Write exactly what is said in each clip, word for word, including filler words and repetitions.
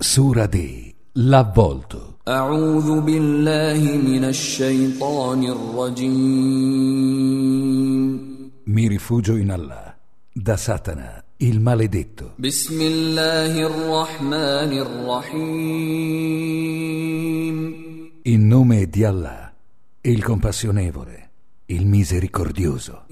Sura di L'avvolto. A'udhu billahi minash shaitanir rajim. Mi rifugio in Allah, da Satana, il maledetto. Bismillahir rahmanir rahim. In nome di Allah, il compassionevole, il misericordioso.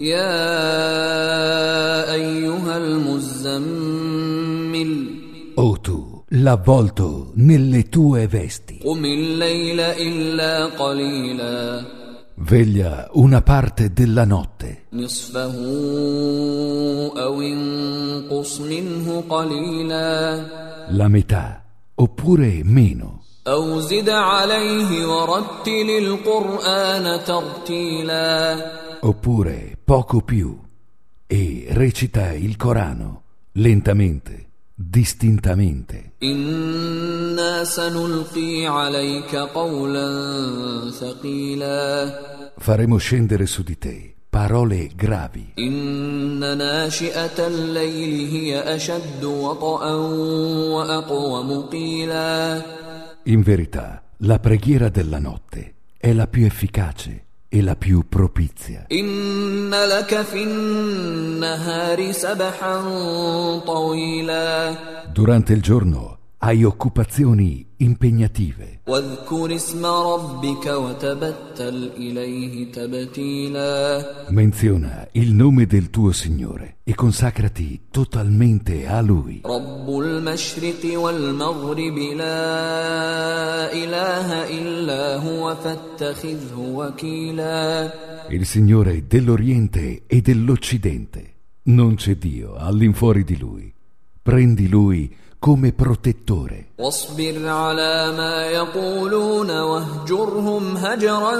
Ya ayyuhal muzzammil. O tu, l'avvolto nelle tue vesti. Qumil layla illa qalila. Veglia una parte della notte. Nisfahu aw inqus minhu qalila. La metà, oppure meno. أو زد عليه ورتل القرآن ترتيلا. Oppure poco più, e recita il Corano lentamente, distintamente. إنا سنلقي عليك قولا ثقيلا. Faremo scendere su di te parole gravi. إن ناشئة الليل هي أشد وطئا وأقوم قيلا. In verità, la preghiera della notte è la più efficace e la più propizia. إن لك في النهار سبحا طويلا. Durante il giorno hai occupazioni impegnative. واذكر اسم ربك وتبتل إليه تبتيلا. Menziona il nome del tuo Signore e consacrati totalmente a Lui. رب المشرق والمغرب لا إله إلا هو فاتخذه وكيلا. Il Signore dell'Oriente e dell'Occidente. Non c'è Dio all'infuori di Lui. Prendi Lui come protettore. واصبر على ما يقولون واهجرهم هجرا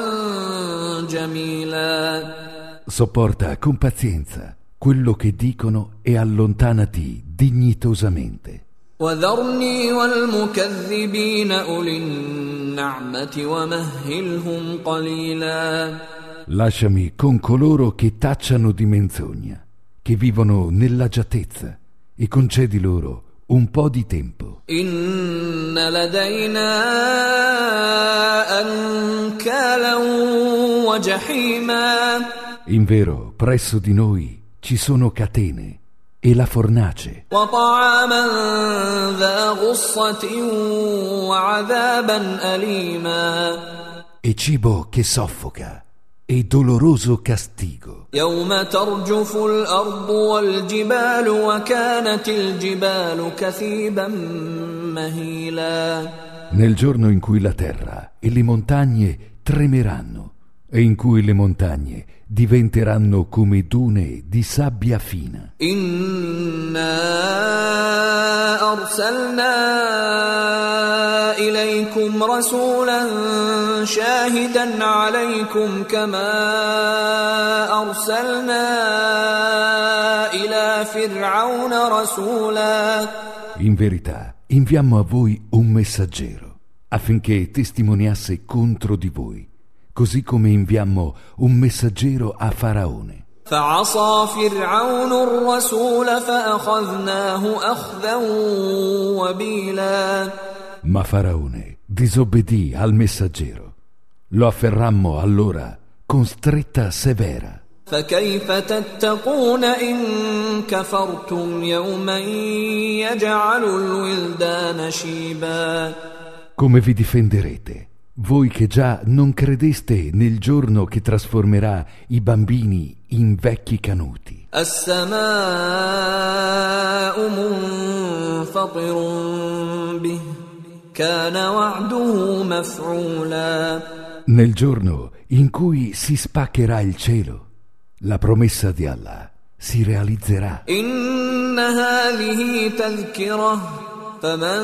جميلا. Sopporta con pazienza quello che dicono e allontanati dignitosamente. وذرني والمكذبين أولي النعمة ومهلهم قليلا. Lasciami con coloro che tacciano di menzogna, che vivono nell'agiatezza, e concedi loro un po' di tempo. إن لدينا أنكالا وجحيما. In vero, presso di noi ci sono catene e la fornace. وطعاما ذا غصة وعذابا أليما. E cibo che soffoca e doloroso castigo. يوم ترجف الأرض والجبال وكانت الجبال كثيبا مهيلا. Nel giorno in cui la terra e le montagne tremeranno e in cui le montagne diventeranno come dune di sabbia fina. إنا أرسلنا إليكم رسولا شاهدا عليكم كما أرسلنا إلى فرعون رسولا. In verità, inviammo a voi un messaggero affinché testimoniasse contro di voi, così come inviammo un messaggero a Faraone. فعصى فرعون الرسول فأخذناه أخذا وبيلا. Ma Faraone disobbedì al messaggero. Lo afferrammo allora con stretta severa. فكيف تتقون إن كفرتم يوما يجعل الولدان شيبا. Come vi difenderete, voi che già non credeste nel giorno che trasformerà i bambini in vecchi canuti? السماء منفطر به كان وعده مفعولا. Nel giorno in cui si spaccherà il cielo, la promessa di Allah si realizzerà. إن هذه تذكرة فمن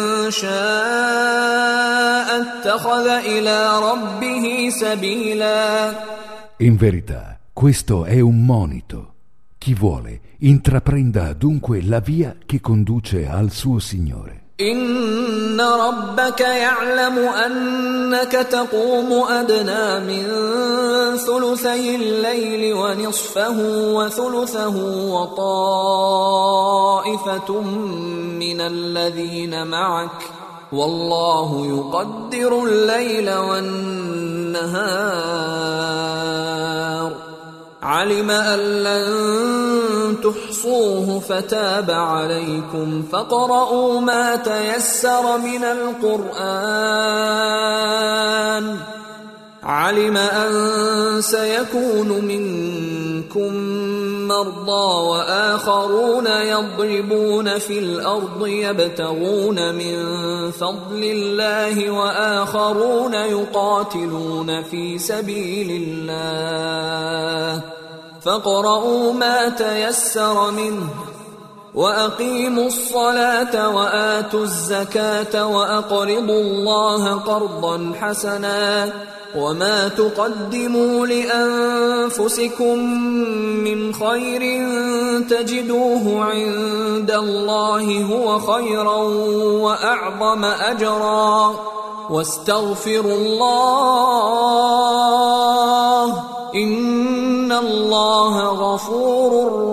شاء اتخذ إلى ربه سبيلا. In verità, questo è un monito. Chi vuole, intraprenda dunque la via che conduce al suo Signore. إن ربك يعلم أنك تقوم أدنى من ثلثي الليل ونصفه وثلثه وطائفة من الذين معك والله يقدر الليل والنهار علم أن لن تحصوه فتاب عليكم فاقرؤوا ما تيسر من القرآن علم أن سيكون منكم مرضى وآخرون يضربون في الأرض يبتغون من فضل الله وآخرون يقاتلون في سبيل الله فاقرؤوا ما تيسر منه وأقيموا الصلاة وآتوا الزكاة وأقرضوا الله قرضا حسنا وما تقدموا لأنفسكم من خير تجدوه عند الله هو خيرا وأعظم أجرا واستغفروا الله إن الله غفور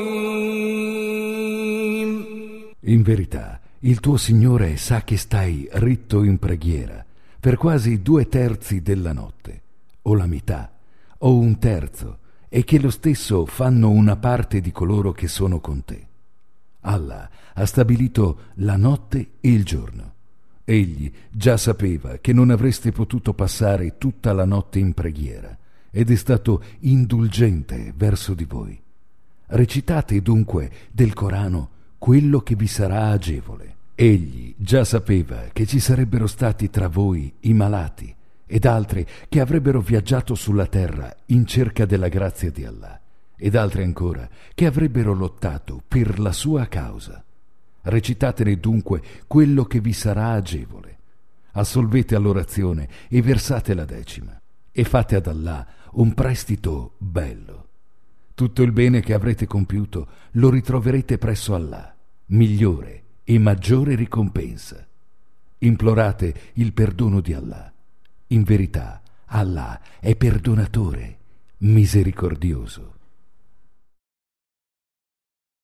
رحيم. In verità, il tuo Signore sa che stai ritto in preghiera per quasi due terzi della notte, o la metà, o un terzo, e che lo stesso fanno una parte di coloro che sono con te. Allah ha stabilito la notte e il giorno. Egli già sapeva che non avreste potuto passare tutta la notte in preghiera, ed è stato indulgente verso di voi. Recitate dunque del Corano quello che vi sarà agevole. Egli già sapeva che ci sarebbero stati tra voi i malati ed altri che avrebbero viaggiato sulla terra in cerca della grazia di Allah, ed altri ancora che avrebbero lottato per la sua causa. Recitatene dunque quello che vi sarà agevole. Assolvete all'orazione e versate la decima, e fate ad Allah un prestito bello. Tutto il bene che avrete compiuto lo ritroverete presso Allah, migliore e maggiore ricompensa. Implorate il perdono di Allah. In verità, Allah è perdonatore, misericordioso.